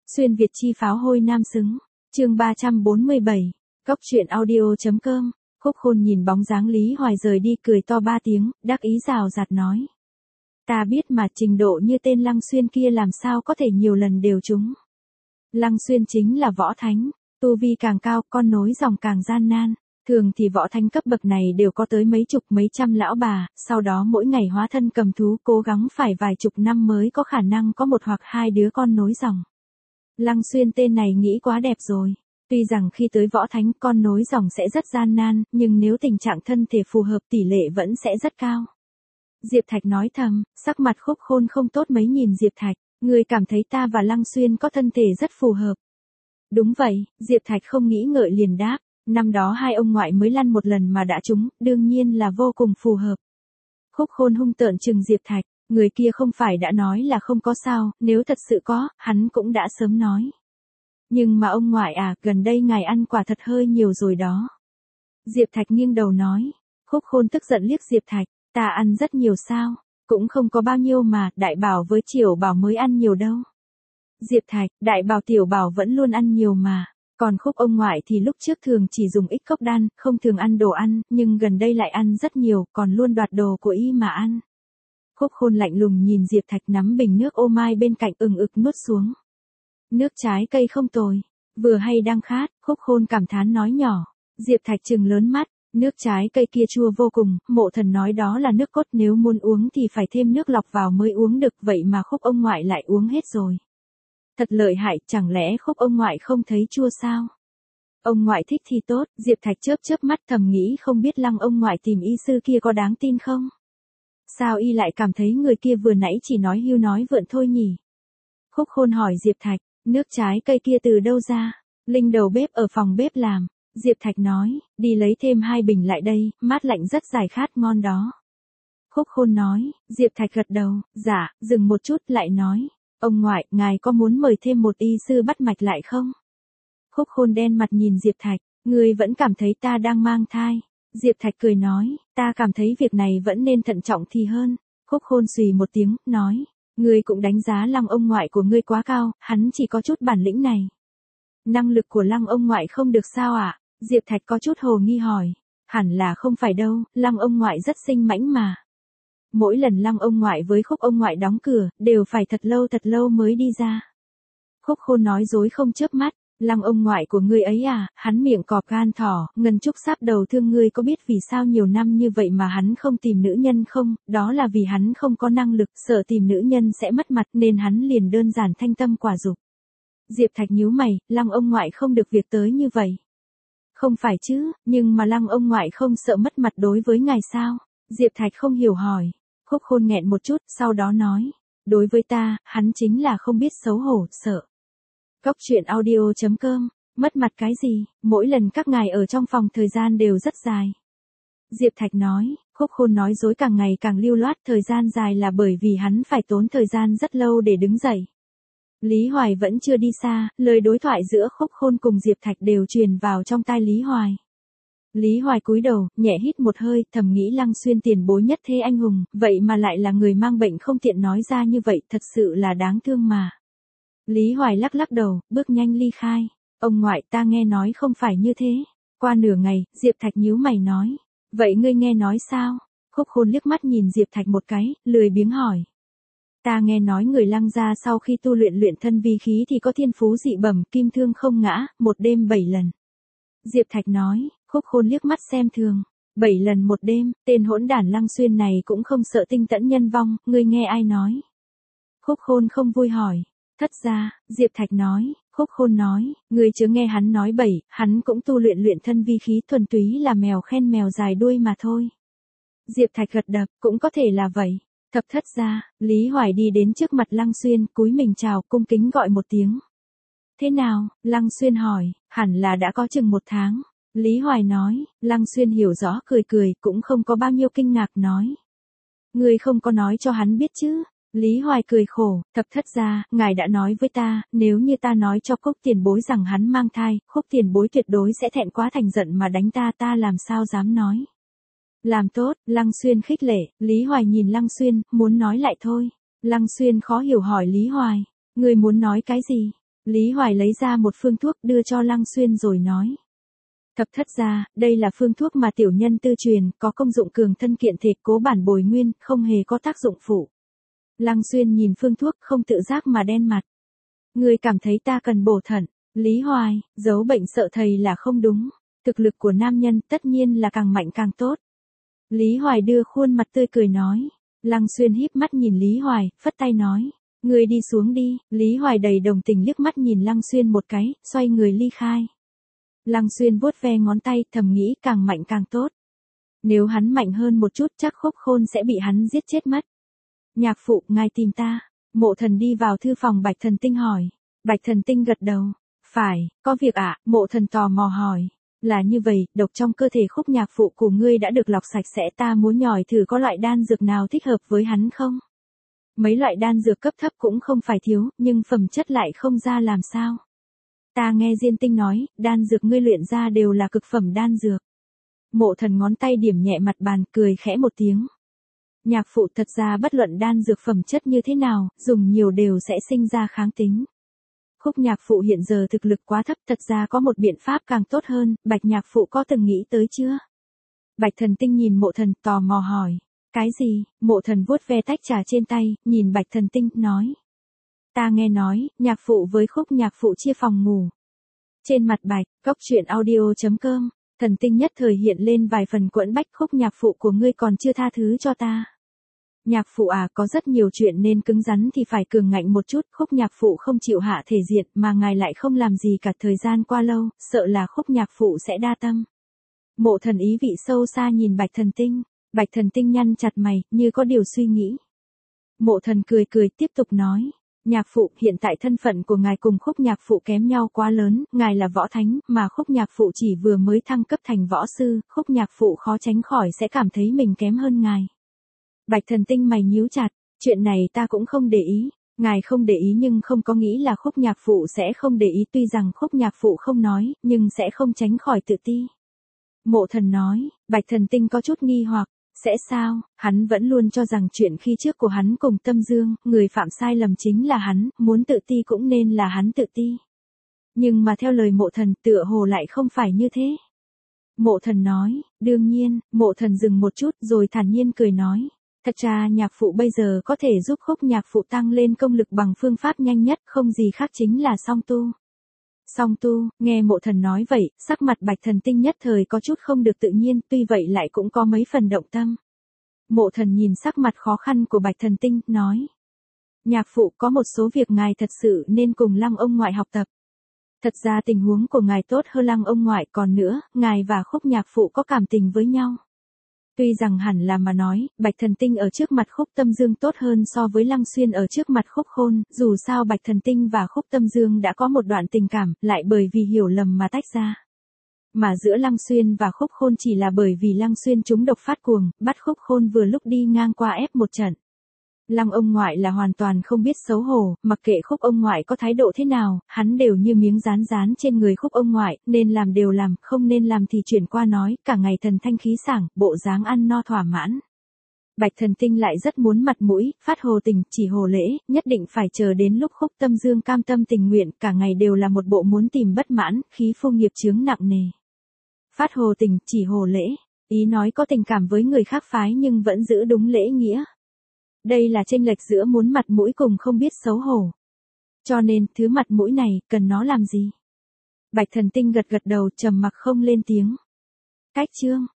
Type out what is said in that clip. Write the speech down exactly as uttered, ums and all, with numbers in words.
Xuyên Việt chi pháo hôi nam xứng. Chương ba trăm bốn mươi bảy. Cốc truyện audio.com. Khúc Khôn nhìn bóng dáng Lý Hoài rời đi cười to ba tiếng, đắc ý rào rạt nói. Ta biết mà trình độ như tên Lăng Xuyên kia làm sao có thể nhiều lần đều trúng. Lăng Xuyên chính là võ thánh, tu vi càng cao, con nối dòng càng gian nan. Thường thì võ thánh cấp bậc này đều có tới mấy chục mấy trăm lão bà, sau đó mỗi ngày hóa thân cầm thú cố gắng phải vài chục năm mới có khả năng có một hoặc hai đứa con nối dòng. Lăng Xuyên tên này nghĩ quá đẹp rồi. Tuy rằng khi tới võ thánh con nối dòng sẽ rất gian nan, nhưng nếu tình trạng thân thể phù hợp tỷ lệ vẫn sẽ rất cao. Diệp Thạch nói thầm, sắc mặt Khúc Khôn không tốt mấy nhìn Diệp Thạch, người cảm thấy ta và Lăng Xuyên có thân thể rất phù hợp. Đúng vậy, Diệp Thạch không nghĩ ngợi liền đáp, năm đó hai ông ngoại mới lăn một lần mà đã trúng, đương nhiên là vô cùng phù hợp. Khúc Khôn hung tợn trừng Diệp Thạch, người kia không phải đã nói là không có sao, nếu thật sự có, hắn cũng đã sớm nói. Nhưng mà ông ngoại à, gần đây ngài ăn quả thật hơi nhiều rồi đó. Diệp Thạch nghiêng đầu nói. Khúc Khôn tức giận liếc Diệp Thạch, ta ăn rất nhiều sao, cũng không có bao nhiêu mà, Đại Bảo với Tiểu Bảo mới ăn nhiều đâu. Diệp Thạch, Đại Bảo Tiểu Bảo vẫn luôn ăn nhiều mà, còn Khúc ông ngoại thì lúc trước thường chỉ dùng ít cốc đan, không thường ăn đồ ăn, nhưng gần đây lại ăn rất nhiều, còn luôn đoạt đồ của y mà ăn. Khúc Khôn lạnh lùng nhìn Diệp Thạch nắm bình nước ô mai bên cạnh ừng ực nuốt xuống. Nước trái cây không tồi, vừa hay đang khát, Khúc Khôn cảm thán nói nhỏ. Diệp Thạch trừng lớn mắt, nước trái cây kia chua vô cùng, Mộ Thần nói đó là nước cốt, nếu muốn uống thì phải thêm nước lọc vào mới uống được, vậy mà Khúc ông ngoại lại uống hết rồi. Thật lợi hại, chẳng lẽ Khúc ông ngoại không thấy chua sao? Ông ngoại thích thì tốt, Diệp Thạch chớp chớp mắt thầm nghĩ không biết Lăng ông ngoại tìm y sư kia có đáng tin không? Sao y lại cảm thấy người kia vừa nãy chỉ nói hưu nói vượn thôi nhỉ? Khúc Khôn hỏi Diệp Thạch, nước trái cây kia từ đâu ra? Linh đầu bếp ở phòng bếp làm. Diệp Thạch nói, đi lấy thêm hai bình lại đây, mát lạnh rất giải khát ngon đó. Khúc Khôn nói, Diệp Thạch gật đầu, dạ, dừng một chút lại nói, ông ngoại, ngài có muốn mời thêm một y sư bắt mạch lại không? Khúc Khôn đen mặt nhìn Diệp Thạch, ngươi vẫn cảm thấy ta đang mang thai. Diệp Thạch cười nói, ta cảm thấy việc này vẫn nên thận trọng thì hơn. Khúc Khôn xùy một tiếng, nói, ngươi cũng đánh giá Lăng ông ngoại của ngươi quá cao, hắn chỉ có chút bản lĩnh này. Năng lực của Lăng ông ngoại không được sao ạ? À? Diệp Thạch có chút hồ nghi hỏi. Hẳn là không phải đâu, Lăng ông ngoại rất sinh mãnh mà. Mỗi lần Lăng ông ngoại với Khúc ông ngoại đóng cửa, đều phải thật lâu thật lâu mới đi ra. Khúc Khôn nói dối không chớp mắt. Lăng ông ngoại của ngươi ấy à, hắn miệng cọp gan thỏ, ngân trúc sáp đầu thương, ngươi có biết vì sao nhiều năm như vậy mà hắn không tìm nữ nhân không? Đó là vì hắn không có năng lực, sợ tìm nữ nhân sẽ mất mặt nên hắn liền đơn giản thanh tâm quả dục. Diệp Thạch nhíu mày, Lăng ông ngoại không được việc tới như vậy. Không phải chứ, nhưng mà Lăng ông ngoại không sợ mất mặt đối với ngài sao? Diệp Thạch không hiểu hỏi. Khúc Khôn nghẹn một chút, sau đó nói. Đối với ta, hắn chính là không biết xấu hổ, sợ. Cốc truyện audio.com, mất mặt cái gì, mỗi lần các ngài ở trong phòng thời gian đều rất dài. Diệp Thạch nói, Khúc Khôn nói dối càng ngày càng lưu loát, thời gian dài là bởi vì hắn phải tốn thời gian rất lâu để đứng dậy. Lý Hoài vẫn chưa đi xa, lời đối thoại giữa Khúc Khôn cùng Diệp Thạch đều truyền vào trong tai Lý Hoài. Lý Hoài cúi đầu, nhẹ hít một hơi, thầm nghĩ Lăng Xuyên tiền bối nhất thế anh hùng, vậy mà lại là người mang bệnh không tiện nói ra như vậy, thật sự là đáng thương mà. Lý Hoài lắc lắc đầu, bước nhanh ly khai. Ông ngoại, ta nghe nói không phải như thế. Qua nửa ngày, Diệp Thạch nhíu mày nói. Vậy ngươi nghe nói sao? Khúc Khôn liếc mắt nhìn Diệp Thạch một cái, lười biếng hỏi. Ta nghe nói người Lăng gia sau khi tu luyện luyện thân vi khí thì có thiên phú dị bẩm, kim thương không ngã, một đêm bảy lần. Diệp Thạch nói, Khúc Khôn liếc mắt xem thường. Bảy lần một đêm, tên hỗn đản Lăng Xuyên này cũng không sợ tinh tẫn nhân vong, ngươi nghe ai nói? Khúc Khôn không vui hỏi. Thất ra, Diệp Thạch nói, Khúc Khôn nói, người chớ nghe hắn nói bậy, hắn cũng tu luyện luyện thân vi khí, thuần túy là mèo khen mèo dài đuôi mà thôi. Diệp Thạch gật đập, cũng có thể là vậy. Thập thất ra, Lý Hoài đi đến trước mặt Lăng Xuyên, cúi mình chào, cung kính gọi một tiếng. Thế nào? Lăng Xuyên hỏi, hẳn là đã có chừng một tháng. Lý Hoài nói, Lăng Xuyên hiểu rõ cười cười, cũng không có bao nhiêu kinh ngạc nói. Người không có nói cho hắn biết chứ? Lý Hoài cười khổ, thập thất ra, ngài đã nói với ta, nếu như ta nói cho Khúc tiền bối rằng hắn mang thai, Khúc tiền bối tuyệt đối sẽ thẹn quá thành giận mà đánh ta, ta làm sao dám nói. Làm tốt, Lăng Xuyên khích lệ, Lý Hoài nhìn Lăng Xuyên, muốn nói lại thôi. Lăng Xuyên khó hiểu hỏi Lý Hoài, người muốn nói cái gì? Lý Hoài lấy ra một phương thuốc đưa cho Lăng Xuyên rồi nói. Thập thất gia, đây là phương thuốc mà tiểu nhân tư truyền, có công dụng cường thân kiện thể, cố bản bồi nguyên, không hề có tác dụng phụ. Lăng Xuyên nhìn phương thuốc không tự giác mà đen mặt. Ngươi cảm thấy ta cần bổ thận. Lý Hoài, giấu bệnh sợ thầy là không đúng. Thực lực của nam nhân tất nhiên là càng mạnh càng tốt. Lý Hoài đưa khuôn mặt tươi cười nói. Lăng Xuyên híp mắt nhìn Lý Hoài, phất tay nói. Ngươi đi xuống đi. Lý Hoài đầy đồng tình liếc mắt nhìn Lăng Xuyên một cái, xoay người ly khai. Lăng Xuyên vuốt ve ngón tay, thầm nghĩ càng mạnh càng tốt. Nếu hắn mạnh hơn một chút chắc Khúc Khôn sẽ bị hắn giết chết mất. Nhạc phụ, ngài tìm ta. Mộ Thần đi vào thư phòng Bạch Thần Tinh hỏi. Bạch Thần Tinh gật đầu. Phải, có việc ạ, à? Mộ Thần tò mò hỏi. Là như vậy, độc trong cơ thể Khúc nhạc phụ của ngươi đã được lọc sạch sẽ, ta muốn nhòi thử có loại đan dược nào thích hợp với hắn không? Mấy loại đan dược cấp thấp cũng không phải thiếu, nhưng phẩm chất lại không ra làm sao. Ta nghe Diên Tinh nói, đan dược ngươi luyện ra đều là cực phẩm đan dược. Mộ Thần ngón tay điểm nhẹ mặt bàn, cười khẽ một tiếng. Nhạc phụ, thật ra bất luận đan dược phẩm chất như thế nào, dùng nhiều đều sẽ sinh ra kháng tính. Khúc nhạc phụ hiện giờ thực lực quá thấp, thật ra có một biện pháp càng tốt hơn, Bạch nhạc phụ có từng nghĩ tới chưa? Bạch Thần Tinh nhìn Mộ Thần tò mò hỏi. Cái gì? Mộ Thần vuốt ve tách trà trên tay, nhìn Bạch Thần Tinh, nói. Ta nghe nói, nhạc phụ với Khúc nhạc phụ chia phòng ngủ. Trên mặt Bạch, cốc truyện audio chấm com, Thần Tinh nhất thời hiện lên vài phần quẫn bách. Khúc nhạc phụ của ngươi còn chưa tha thứ cho ta. Nhạc phụ à, có rất nhiều chuyện nên cứng rắn thì phải cường ngạnh một chút. Khúc nhạc phụ không chịu hạ thể diện mà ngài lại không làm gì cả thời gian qua lâu, sợ là Khúc nhạc phụ sẽ đa tâm. Mộ Thần ý vị sâu xa nhìn Bạch Thần Tinh. Bạch Thần Tinh nhăn chặt mày, như có điều suy nghĩ. Mộ Thần cười cười tiếp tục nói. Nhạc phụ, hiện tại thân phận của ngài cùng Khúc nhạc phụ kém nhau quá lớn, ngài là võ thánh, mà Khúc nhạc phụ chỉ vừa mới thăng cấp thành võ sư, Khúc nhạc phụ khó tránh khỏi sẽ cảm thấy mình kém hơn ngài. Bạch Thần Tinh mày nhíu chặt, chuyện này ta cũng không để ý, ngài không để ý nhưng không có nghĩ là Khúc nhạc phụ sẽ không để ý, tuy rằng Khúc nhạc phụ không nói, nhưng sẽ không tránh khỏi tự ti. Mộ Thần nói. Bạch Thần Tinh có chút nghi hoặc. Sẽ sao? Hắn vẫn luôn cho rằng chuyện khi trước của hắn cùng Tâm Dương, người phạm sai lầm chính là hắn, muốn tự ti cũng nên là hắn tự ti. Nhưng mà theo lời Mộ Thần, tựa hồ lại không phải như thế. Mộ Thần nói. Đương nhiên. Mộ Thần dừng một chút rồi thản nhiên cười nói. Thật ra nhạc phụ bây giờ có thể giúp Khúc nhạc phụ tăng lên công lực bằng phương pháp nhanh nhất, không gì khác chính là song tu. Song tu, nghe Mộ Thần nói vậy, sắc mặt Bạch Thần Tinh nhất thời có chút không được tự nhiên, tuy vậy lại cũng có mấy phần động tâm. Mộ Thần nhìn sắc mặt khó khăn của Bạch Thần Tinh, nói. Nhạc phụ, có một số việc ngài thật sự nên cùng Lăng ông ngoại học tập. Thật ra tình huống của ngài tốt hơn Lăng ông ngoại, còn nữa, ngài và Khúc nhạc phụ có cảm tình với nhau. Tuy rằng hẳn là mà nói, Bạch Thần Tinh ở trước mặt Khúc Tâm Dương tốt hơn so với Lăng Xuyên ở trước mặt Khúc Khôn, dù sao Bạch Thần Tinh và Khúc Tâm Dương đã có một đoạn tình cảm, lại bởi vì hiểu lầm mà tách ra. Mà giữa Lăng Xuyên và Khúc Khôn chỉ là bởi vì Lăng Xuyên trúng độc phát cuồng, bắt Khúc Khôn vừa lúc đi ngang qua ép một trận. Lăng ông ngoại là hoàn toàn không biết xấu hổ, mặc kệ Khúc ông ngoại có thái độ thế nào, hắn đều như miếng dán dán trên người Khúc ông ngoại, nên làm đều làm, không nên làm thì chuyển qua nói, cả ngày thần thanh khí sảng, bộ dáng ăn no thỏa mãn. Bạch Thần Tinh lại rất muốn mặt mũi, phát hồ tình, chỉ hồ lễ, nhất định phải chờ đến lúc Khúc Tâm Dương cam tâm tình nguyện, cả ngày đều là một bộ muốn tìm bất mãn, khí phu nghiệp chướng nặng nề. Phát hồ tình, chỉ hồ lễ, ý nói có tình cảm với người khác phái nhưng vẫn giữ đúng lễ nghĩa. Đây là chênh lệch giữa muốn mặt mũi cùng không biết xấu hổ. Cho nên, thứ mặt mũi này, cần nó làm gì? Bạch Thần Tinh gật gật đầu, trầm mặc không lên tiếng. Cách chương.